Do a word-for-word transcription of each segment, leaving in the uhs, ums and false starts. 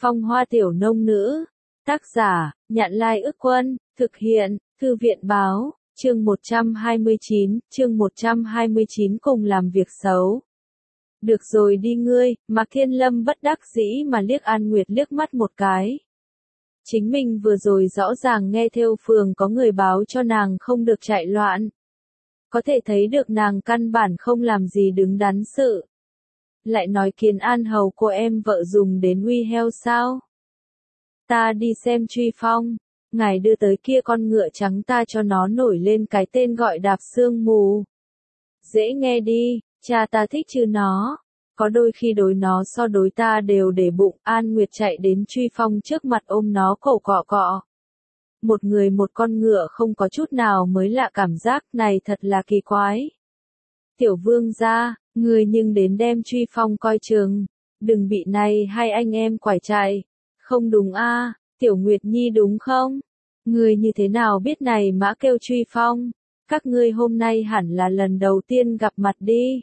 Phong Hoa Tiểu Nông Nữ. Tác giả, Nhạn Lai Ức Quân, thực hiện, Thư viện Báo, chương một trăm hai mươi chín, chương một trăm hai mươi chín cùng làm việc xấu. Được rồi đi ngươi, Mạc Thiên Lâm bất đắc dĩ mà liếc An Nguyệt liếc mắt một cái. Chính mình vừa rồi rõ ràng nghe theo phường có người báo cho nàng không được chạy loạn. Có thể thấy được nàng căn bản không làm gì đứng đắn sự. Lại nói Kiến An hầu của em vợ dùng đến uy heo sao? Ta đi xem Truy Phong, ngài đưa tới kia con ngựa trắng ta cho nó nổi lên cái tên gọi Đạp Sương Mù. Dễ nghe đi, cha ta thích chứ nó. Có đôi khi đối nó so đối ta đều để bụng. An Nguyệt chạy đến Truy Phong trước mặt ôm nó cổ cọ cọ. Một người một con ngựa không có chút nào mới lạ cảm giác này thật là kỳ quái. Tiểu vương gia, người nhưng đến đem Truy Phong coi chừng, đừng bị này hai anh em quải chạy. Không đúng a, à, Tiểu Nguyệt Nhi đúng không? Người như thế nào biết này mã kêu Truy Phong? Các ngươi hôm nay hẳn là lần đầu tiên gặp mặt đi.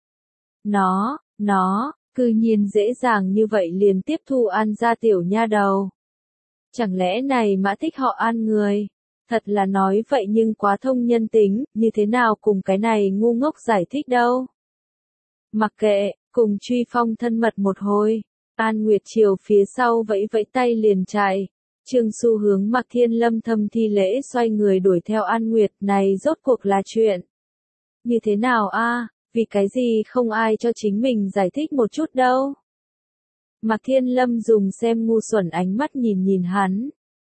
Nó, nó, cư nhiên dễ dàng như vậy liền tiếp thu An gia tiểu nha đầu. Chẳng lẽ này mã thích họ An người? Thật là nói vậy nhưng quá thông nhân tính, như thế nào cùng cái này ngu ngốc giải thích đâu. Mặc kệ, cùng Truy Phong thân mật một hồi. An Nguyệt chiều phía sau vẫy vẫy tay liền chạy. Trương Xu hướng Mạc Thiên Lâm thâm thi lễ xoay người đuổi theo An Nguyệt, này rốt cuộc là chuyện như thế nào a? À, vì cái gì không ai cho chính mình giải thích một chút đâu. Mạc Thiên Lâm dùng xem ngu xuẩn ánh mắt nhìn nhìn hắn.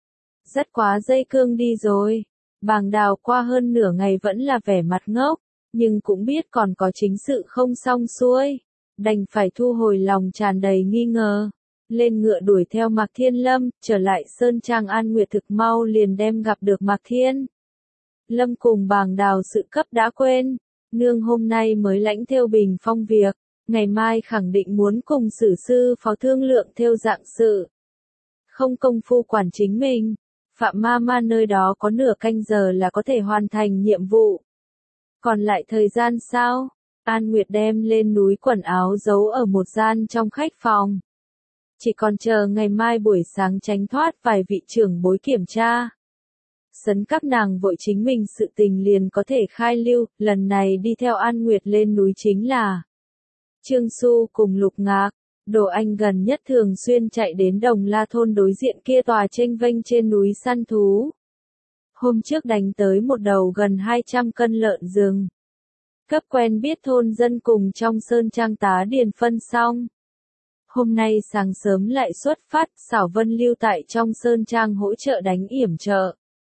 Rất quá dây cương đi rồi. Bàng Đào qua hơn nửa ngày vẫn là vẻ mặt ngốc, nhưng cũng biết còn có chính sự không xong xuôi. Đành phải thu hồi lòng tràn đầy nghi ngờ. Lên ngựa đuổi theo Mạc Thiên Lâm, trở lại Sơn Trang. An Nguyệt thực mau liền đem gặp được Mạc Thiên Lâm cùng Bàng Đào sự cấp đã quên. Nương hôm nay mới lãnh theo Bình Phong việc, ngày mai khẳng định muốn cùng Sử sư phó thương lượng theo dạng sự. Không công phu quản chính mình, Phạm Ma Ma nơi đó có nửa canh giờ là có thể hoàn thành nhiệm vụ. Còn lại thời gian sao? An Nguyệt đem lên núi quần áo giấu ở một gian trong khách phòng. Chỉ còn chờ ngày mai buổi sáng tránh thoát vài vị trưởng bối kiểm tra. Sấn các nàng vội chính mình sự tình liền có thể khai lưu, lần này đi theo An Nguyệt lên núi chính là Trương Xu cùng Lục Ngạc. Đồ Anh gần nhất thường xuyên chạy đến Đồng La thôn đối diện kia tòa chênh vênh trên núi săn thú. Hôm trước đánh tới một đầu gần hai trăm cân lợn rừng. Cấp quen biết thôn dân cùng trong Sơn Trang tá điền phân xong. Hôm nay sáng sớm lại xuất phát, Xảo Vân lưu tại trong Sơn Trang hỗ trợ đánh yểm trợ.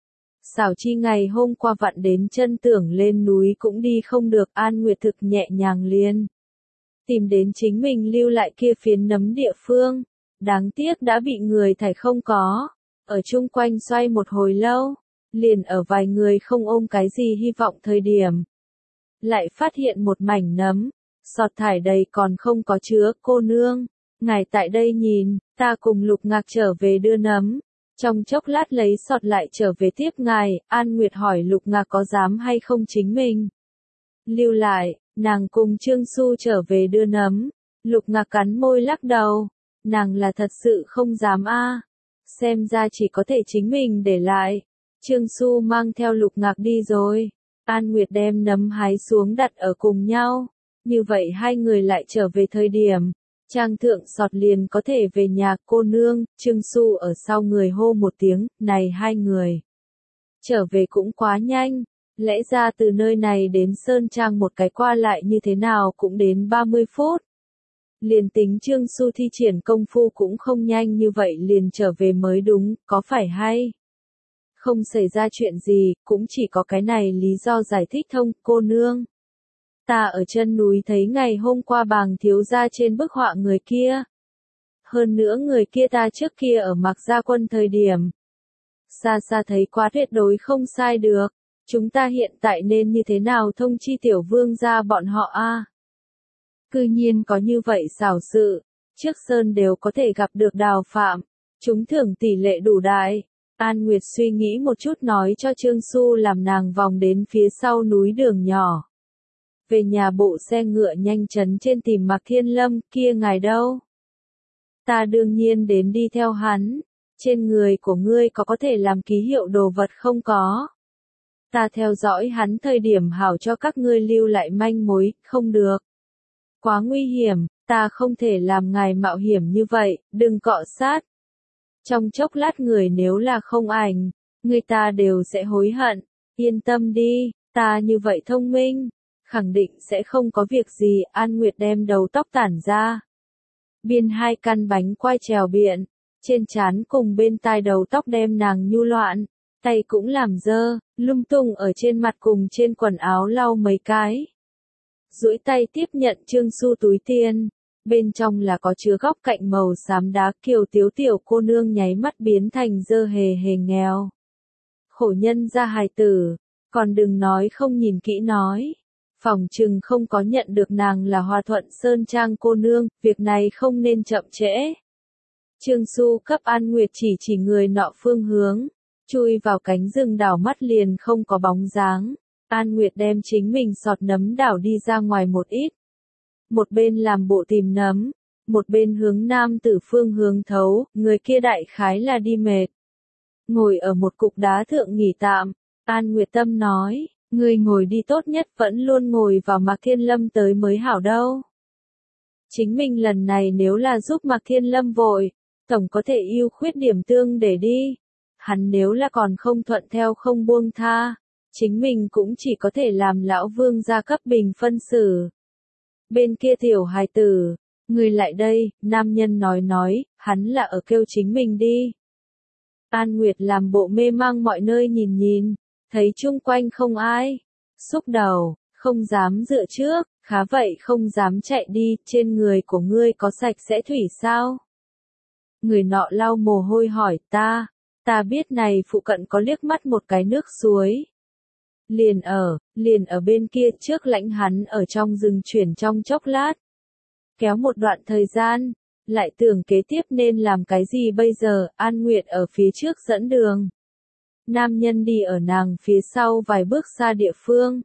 Xảo Chi ngày hôm qua vặn đến chân tưởng lên núi cũng đi không được. An Nguyệt thực nhẹ nhàng liền tìm đến chính mình lưu lại kia phiến nấm địa phương. Đáng tiếc đã bị người thải không có. Ở chung quanh xoay một hồi lâu, liền ở vài người không ôm cái gì hy vọng thời điểm. Lại phát hiện một mảnh nấm, sọt thải đầy còn không có chứa. Cô nương, ngài tại đây nhìn, ta cùng Lục Ngạc trở về đưa nấm. Trong chốc lát lấy sọt lại trở về tiếp ngài. An Nguyệt hỏi Lục Ngạc có dám hay không chính mình lưu lại. Nàng cùng Trương Xu trở về đưa nấm. Lục Ngạc cắn môi lắc đầu. Nàng là thật sự không dám a. À. Xem ra chỉ có thể chính mình để lại. Trương Xu mang theo Lục Ngạc đi rồi. An Nguyệt đem nấm hái xuống đặt ở cùng nhau. Như vậy hai người lại trở về thời điểm. Trang thượng sọt liền có thể về nhà. Cô nương, Trương Xu ở sau người hô một tiếng. Này hai người trở về cũng quá nhanh. Lẽ ra từ nơi này đến Sơn Trang một cái qua lại như thế nào cũng đến ba mươi phút. Liền tính Trương Xu thi triển công phu cũng không nhanh như vậy liền trở về mới đúng, có phải hay? Không xảy ra chuyện gì, cũng chỉ có cái này lý do giải thích thông. Cô nương, ta ở chân núi thấy ngày hôm qua Bàng thiếu gia trên bức họa người kia. Hơn nữa người kia ta trước kia ở Mạc Gia Quân thời điểm. Xa xa thấy quá tuyệt đối không sai được. Chúng ta hiện tại nên như thế nào thông chi tiểu vương gia bọn họ a? À? Cư nhiên có như vậy xảo sự, trước sơn đều có thể gặp được Đào Phạm, chúng thưởng tỷ lệ đủ đại. An Nguyệt suy nghĩ một chút nói cho Trương Xu làm nàng vòng đến phía sau núi đường nhỏ. Về nhà bộ xe ngựa nhanh chấn trên tìm Mạc Thiên Lâm, kia ngài đâu? Ta đương nhiên đến đi theo hắn. Trên người của ngươi có có thể làm ký hiệu đồ vật không có? Ta theo dõi hắn thời điểm hảo cho các ngươi lưu lại manh mối, không được. Quá nguy hiểm, ta không thể làm ngài mạo hiểm như vậy, đừng cọ sát. Trong chốc lát người nếu là không ảnh, người ta đều sẽ hối hận. Yên tâm đi, ta như vậy thông minh, khẳng định sẽ không có việc gì. An Nguyệt đem đầu tóc tản ra. Biên hai căn bánh quai trèo biện, trên trán cùng bên tai đầu tóc đem nàng nhu loạn, tay cũng làm dơ, lung tung ở trên mặt cùng trên quần áo lau mấy cái. Duỗi tay tiếp nhận trương xu túi tiền, bên trong là có chứa góc cạnh màu xám đá. Kiều Tiếu tiểu cô nương nháy mắt biến thành dơ hề hề nghèo. Khổ nhân ra hài tử, còn đừng nói không nhìn kỹ nói. Phòng trừng không có nhận được nàng là Hòa Thuận Sơn Trang cô nương, việc này không nên chậm trễ. Trương Xu cấp An Nguyệt chỉ chỉ người nọ phương hướng, chui vào cánh rừng đảo mắt liền không có bóng dáng. An Nguyệt đem chính mình sọt nấm đảo đi ra ngoài một ít. Một bên làm bộ tìm nấm, một bên hướng nam tử phương hướng thấu, người kia đại khái là đi mệt. Ngồi ở một cục đá thượng nghỉ tạm, An Nguyệt Tâm nói, người ngồi đi tốt nhất vẫn luôn ngồi vào Mạc Thiên Lâm tới mới hảo đâu. Chính mình lần này nếu là giúp Mạc Thiên Lâm vội, tổng có thể ưu khuyết điểm tương để đi. Hắn nếu là còn không thuận theo không buông tha, chính mình cũng chỉ có thể làm lão vương gia cấp bình phân xử. Bên kia tiểu hài tử, người lại đây, nam nhân nói nói, hắn là ở kêu chính mình đi. An Nguyệt làm bộ mê mang mọi nơi nhìn nhìn, thấy chung quanh không ai. Xúc đầu, không dám dựa trước, khá vậy không dám chạy đi, trên người của ngươi có sạch sẽ thủy sao? Người nọ lau mồ hôi hỏi ta, ta biết này phụ cận có liếc mắt một cái nước suối. Liền ở, liền ở bên kia trước lãnh hắn ở trong rừng chuyển trong chốc lát. Kéo một đoạn thời gian, lại tưởng kế tiếp nên làm cái gì bây giờ. An Nguyệt ở phía trước dẫn đường. Nam nhân đi ở nàng phía sau vài bước xa địa phương.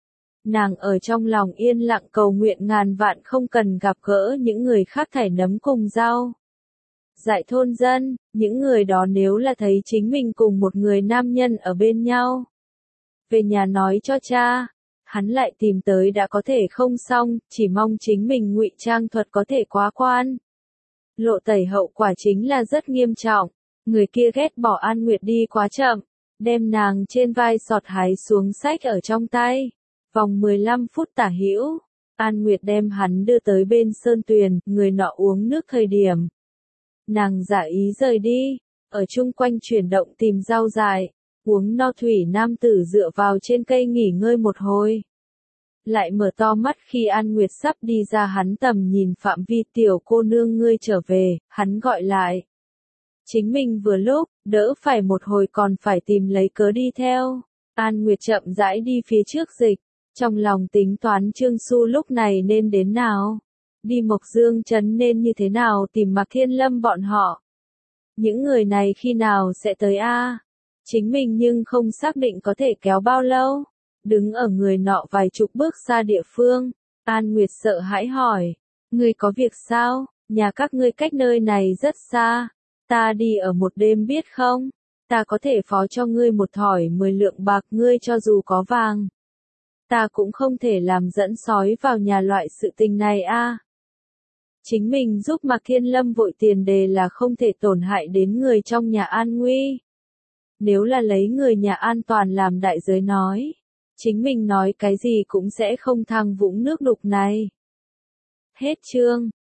Nàng ở trong lòng yên lặng cầu nguyện ngàn vạn không cần gặp gỡ những người khác thải nấm cùng rau. Dạy thôn dân, những người đó nếu là thấy chính mình cùng một người nam nhân ở bên nhau. Về nhà nói cho cha, hắn lại tìm tới đã có thể không xong, chỉ mong chính mình ngụy trang thuật có thể quá quan. Lộ tẩy hậu quả chính là rất nghiêm trọng, người kia ghét bỏ An Nguyệt đi quá chậm, đem nàng trên vai sọt hái xuống xách ở trong tay. Vòng mười lăm phút tả hữu, An Nguyệt đem hắn đưa tới bên sơn tuyền, người nọ uống nước thời điểm. Nàng giả ý rời đi, ở chung quanh chuyển động tìm rau dại, uống no thủy nam tử dựa vào trên cây nghỉ ngơi một hồi. Lại mở to mắt khi An Nguyệt sắp đi ra hắn tầm nhìn phạm vi. Tiểu cô nương ngươi trở về, hắn gọi lại. Chính mình vừa lúc, đỡ phải một hồi còn phải tìm lấy cớ đi theo. An Nguyệt chậm rãi đi phía trước dịch, trong lòng tính toán Trương Xu lúc này nên đến nào. Đi Mộc Dương Trấn nên như thế nào tìm Mạc Thiên Lâm bọn họ. Những người này khi nào sẽ tới a? Chính mình nhưng không xác định có thể kéo bao lâu. Đứng ở người nọ vài chục bước xa địa phương, An Nguyệt sợ hãi hỏi, ngươi có việc sao, nhà các ngươi cách nơi này rất xa, ta đi ở một đêm biết không, ta có thể phó cho ngươi một thỏi mười lượng bạc, ngươi cho dù có vàng. Ta cũng không thể làm dẫn sói vào nhà loại sự tình này a. Chính mình giúp Mạc Thiên Lâm vội tiền đề là không thể tổn hại đến người trong nhà an nguy. Nếu là lấy người nhà an toàn làm đại giới nói, chính mình nói cái gì cũng sẽ không thăng vũng nước đục này. Hết chương.